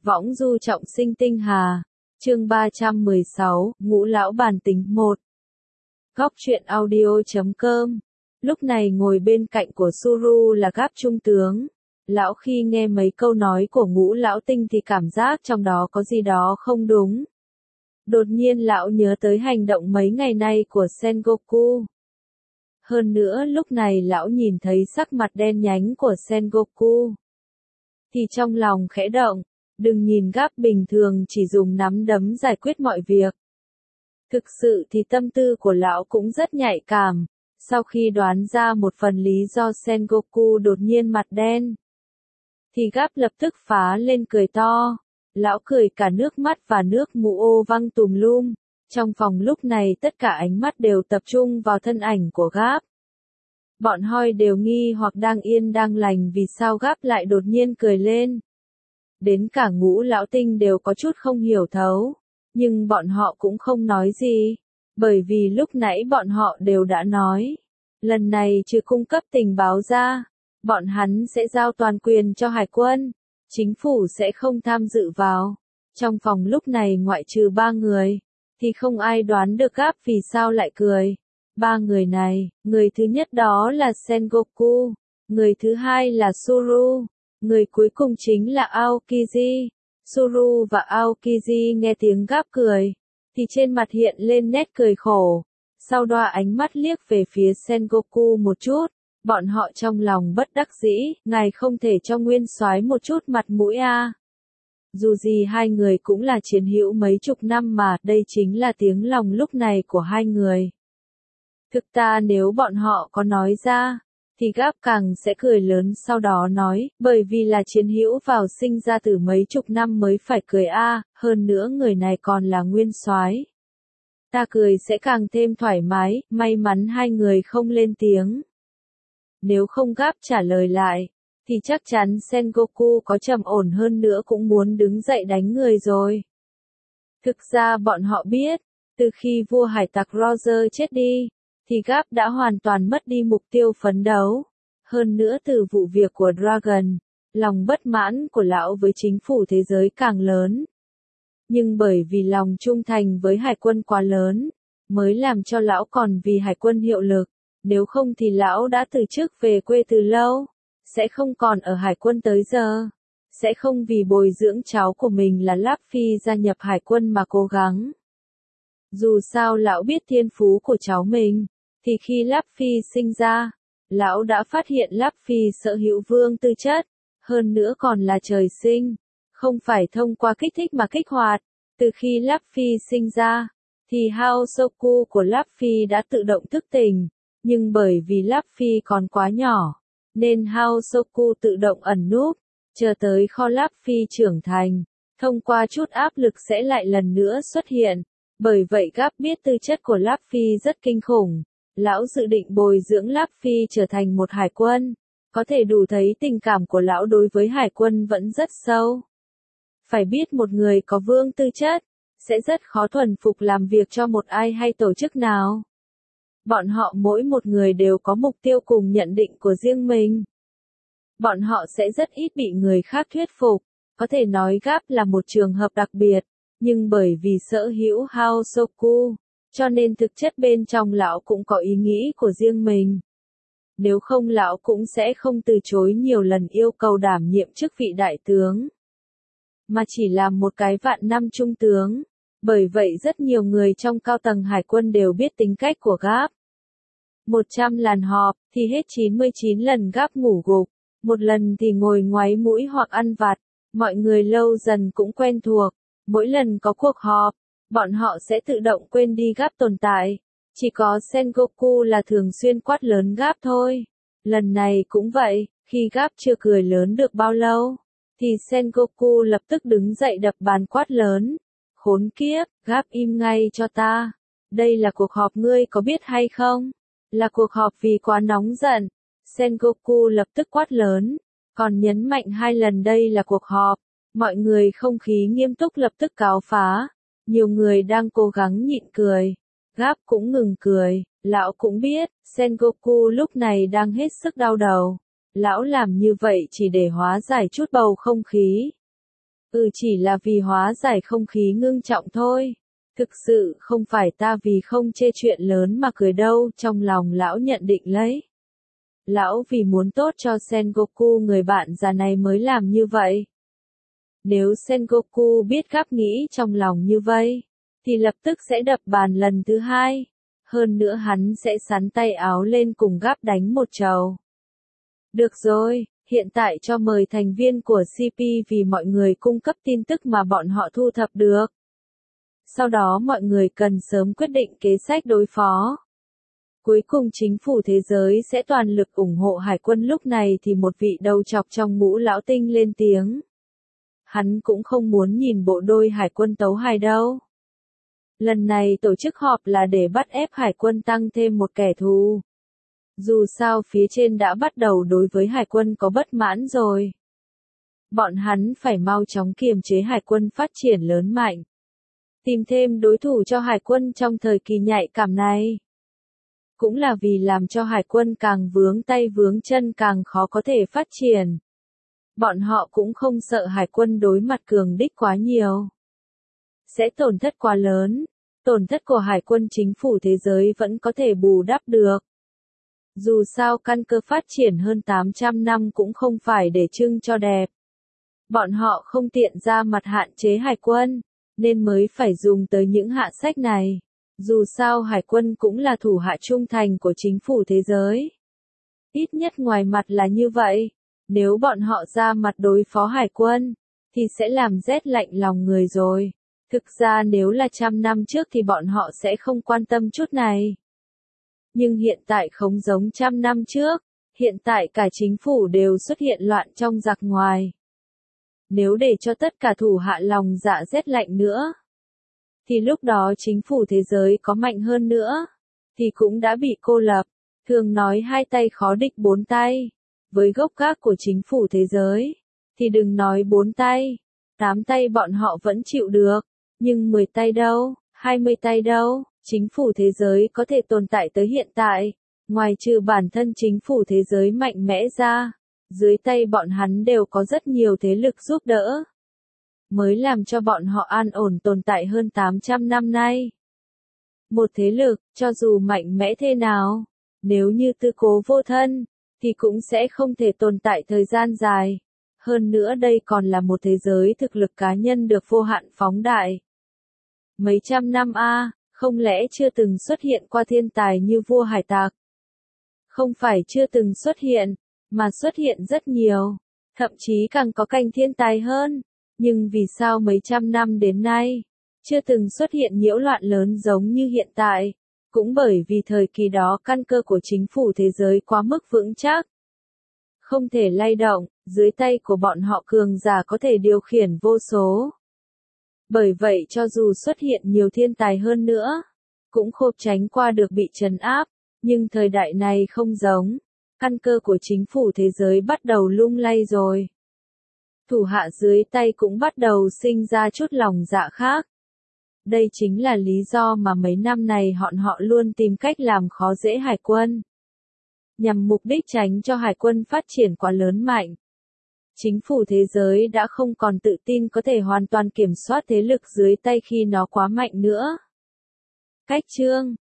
Võng du trọng sinh tinh hà. Chương 316, Ngũ lão bản tính 1. Góc truyện audio.com. Lúc này ngồi bên cạnh của Suru là Gáp trung tướng. Lão khi nghe mấy câu nói của Ngũ lão tinh thì cảm giác trong đó có gì đó không đúng. Đột nhiên lão nhớ tới hành động mấy ngày nay của Sengoku. Hơn nữa lúc này lão nhìn thấy sắc mặt đen nhánh của Sengoku thì trong lòng khẽ động. Đừng nhìn Gáp bình thường chỉ dùng nắm đấm giải quyết mọi việc. Thực sự thì tâm tư của lão cũng rất nhạy cảm. Sau khi đoán ra một phần lý do Sengoku đột nhiên mặt đen, thì Gáp lập tức phá lên cười to. Lão cười cả nước mắt và nước mù ô văng tùm lum. Trong phòng lúc này tất cả ánh mắt đều tập trung vào thân ảnh của Gáp. Bọn Hoi đều nghi hoặc đang yên đang lành vì sao Gáp lại đột nhiên cười lên. Đến cả Ngũ lão tinh đều có chút không hiểu thấu, nhưng bọn họ cũng không nói gì, bởi vì lúc nãy bọn họ đều đã nói, lần này trừ cung cấp tình báo ra, bọn hắn sẽ giao toàn quyền cho hải quân, chính phủ sẽ không tham dự vào. Trong phòng lúc này ngoại trừ 3 người, thì không ai đoán được Gáp vì sao lại cười. 3 người này, người thứ nhất đó là Sengoku, người thứ hai là Suru. Người cuối cùng chính là Aokiji. Suru và Aokiji nghe tiếng Gáp cười, thì trên mặt hiện lên nét cười khổ. Sau đó ánh mắt liếc về phía Sengoku một chút, bọn họ trong lòng bất đắc dĩ, ngài không thể cho nguyên soái một chút mặt mũi à. Dù gì hai người cũng là chiến hữu mấy chục năm mà, đây chính là tiếng lòng lúc này của hai người. Thực ta nếu bọn họ có nói ra, thì Gáp càng sẽ cười lớn sau đó nói, bởi vì là chiến hữu vào sinh ra từ mấy chục năm mới phải cười a, hơn nữa người này còn là nguyên soái. Ta cười sẽ càng thêm thoải mái, may mắn hai người không lên tiếng. Nếu không Gáp trả lời lại, thì chắc chắn Sengoku có trầm ổn hơn nữa cũng muốn đứng dậy đánh người rồi. Thực ra bọn họ biết, từ khi vua hải tặc Roger chết đi, thì Gáp đã hoàn toàn mất đi mục tiêu phấn đấu. Hơn nữa từ vụ việc của Dragon, lòng bất mãn của lão với chính phủ thế giới càng lớn. Nhưng bởi vì lòng trung thành với hải quân quá lớn, mới làm cho lão còn vì hải quân hiệu lực. Nếu không thì lão đã từ chức về quê từ lâu, sẽ không còn ở hải quân tới giờ. Sẽ không vì bồi dưỡng cháu của mình là Luffy gia nhập hải quân mà cố gắng. Dù sao lão biết thiên phú của cháu mình, thì khi Luffy sinh ra, lão đã phát hiện Luffy sở hữu vương tư chất, hơn nữa còn là trời sinh, không phải thông qua kích thích mà kích hoạt. Từ khi Luffy sinh ra, thì Haosoku của Luffy đã tự động thức tỉnh, nhưng bởi vì Luffy còn quá nhỏ, nên Haosoku tự động ẩn núp, chờ tới kho Luffy trưởng thành, thông qua chút áp lực sẽ lại lần nữa xuất hiện. Bởi vậy Gáp biết tư chất của Luffy rất kinh khủng. Lão dự định bồi dưỡng Luffy trở thành một hải quân, có thể đủ thấy tình cảm của lão đối với hải quân vẫn rất sâu. Phải biết một người có vương tư chất, sẽ rất khó thuần phục làm việc cho một ai hay tổ chức nào. Bọn họ mỗi một người đều có mục tiêu cùng nhận định của riêng mình. Bọn họ sẽ rất ít bị người khác thuyết phục, có thể nói Gáp là một trường hợp đặc biệt, nhưng bởi vì sở hữu Haosoku, cho nên thực chất bên trong lão cũng có ý nghĩ của riêng mình. Nếu không lão cũng sẽ không từ chối nhiều lần yêu cầu đảm nhiệm chức vị đại tướng, mà chỉ làm một cái vạn năm trung tướng. Bởi vậy rất nhiều người trong cao tầng hải quân đều biết tính cách của Gáp. 100 lần họp, thì hết 99 lần Gáp ngủ gục, một lần thì ngồi ngoáy mũi hoặc ăn vặt. Mọi người lâu dần cũng quen thuộc, mỗi lần có cuộc họp, bọn họ sẽ tự động quên đi Gáp tồn tại. Chỉ có Sengoku là thường xuyên quát lớn Gáp thôi. Lần này cũng vậy, khi Gáp chưa cười lớn được bao lâu, thì Sengoku lập tức đứng dậy đập bàn quát lớn. Khốn kiếp, Gáp im ngay cho ta. Đây là cuộc họp ngươi có biết hay không? Là cuộc họp vì quá nóng giận. Sengoku lập tức quát lớn, còn nhấn mạnh 2 lần đây là cuộc họp. Mọi người không khí nghiêm túc lập tức cáo phá. Nhiều người đang cố gắng nhịn cười. Gáp cũng ngừng cười, lão cũng biết, Sengoku lúc này đang hết sức đau đầu. Lão làm như vậy chỉ để hóa giải chút bầu không khí. Chỉ là vì hóa giải không khí ngưng trọng thôi. Thực sự không phải ta vì không chê chuyện lớn mà cười đâu, trong lòng lão nhận định lấy. Lão vì muốn tốt cho Sengoku người bạn già này mới làm như vậy. Nếu Sengoku biết gáp nghĩ trong lòng như vậy, thì lập tức sẽ đập bàn lần thứ hai. Hơn nữa hắn sẽ xắn tay áo lên cùng gáp đánh một trầu. Được rồi, hiện tại cho mời thành viên của CP vì mọi người cung cấp tin tức mà bọn họ thu thập được. Sau đó mọi người cần sớm quyết định kế sách đối phó. Cuối cùng chính phủ thế giới sẽ toàn lực ủng hộ hải quân. Lúc này thì một vị đầu chọc trong mũ lão tinh lên tiếng. Hắn cũng không muốn nhìn bộ đôi hải quân tấu hài đâu. Lần này tổ chức họp là để bắt ép hải quân tăng thêm một kẻ thù. Dù sao phía trên đã bắt đầu đối với hải quân có bất mãn rồi. Bọn hắn phải mau chóng kiềm chế hải quân phát triển lớn mạnh. Tìm thêm đối thủ cho hải quân trong thời kỳ nhạy cảm này. Cũng là vì làm cho hải quân càng vướng tay vướng chân càng khó có thể phát triển. Bọn họ cũng không sợ hải quân đối mặt cường địch quá nhiều. Sẽ tổn thất quá lớn. Tổn thất của hải quân chính phủ thế giới vẫn có thể bù đắp được. Dù sao căn cơ phát triển hơn 800 năm cũng không phải để trưng cho đẹp. Bọn họ không tiện ra mặt hạn chế hải quân, nên mới phải dùng tới những hạ sách này. Dù sao hải quân cũng là thủ hạ trung thành của chính phủ thế giới. Ít nhất ngoài mặt là như vậy. Nếu bọn họ ra mặt đối phó hải quân, thì sẽ làm rét lạnh lòng người rồi. Thực ra nếu là 100 năm trước thì bọn họ sẽ không quan tâm chút này. Nhưng hiện tại không giống 100 năm trước, hiện tại cả chính phủ đều xuất hiện loạn trong giặc ngoài. Nếu để cho tất cả thủ hạ lòng dạ rét lạnh nữa, thì lúc đó chính phủ thế giới có mạnh hơn nữa, thì cũng đã bị cô lập. Thường nói hai tay khó địch bốn tay. Với gốc gác của chính phủ thế giới, thì đừng nói 4 tay, 8 tay bọn họ vẫn chịu được, nhưng 10 tay đâu, 20 tay đâu, chính phủ thế giới có thể tồn tại tới hiện tại, ngoài trừ bản thân chính phủ thế giới mạnh mẽ ra, dưới tay bọn hắn đều có rất nhiều thế lực giúp đỡ, mới làm cho bọn họ an ổn tồn tại hơn 800 năm nay. Một thế lực, cho dù mạnh mẽ thế nào, nếu như tư cố vô thân, thì cũng sẽ không thể tồn tại thời gian dài. Hơn nữa đây còn là một thế giới thực lực cá nhân được vô hạn phóng đại. Mấy trăm năm không lẽ chưa từng xuất hiện qua thiên tài như vua hải tặc? Không phải chưa từng xuất hiện, mà xuất hiện rất nhiều, thậm chí càng có canh thiên tài hơn. Nhưng vì sao mấy trăm năm đến nay, chưa từng xuất hiện nhiễu loạn lớn giống như hiện tại? Cũng bởi vì thời kỳ đó căn cơ của chính phủ thế giới quá mức vững chắc. Không thể lay động, dưới tay của bọn họ cường giả có thể điều khiển vô số. Bởi vậy cho dù xuất hiện nhiều thiên tài hơn nữa, cũng không tránh qua được bị trấn áp, nhưng thời đại này không giống. Căn cơ của chính phủ thế giới bắt đầu lung lay rồi. Thủ hạ dưới tay cũng bắt đầu sinh ra chút lòng dạ khác. Đây chính là lý do mà mấy năm này họ luôn tìm cách làm khó dễ hải quân. Nhằm mục đích tránh cho hải quân phát triển quá lớn mạnh. Chính phủ thế giới đã không còn tự tin có thể hoàn toàn kiểm soát thế lực dưới tay khi nó quá mạnh nữa. Cách chương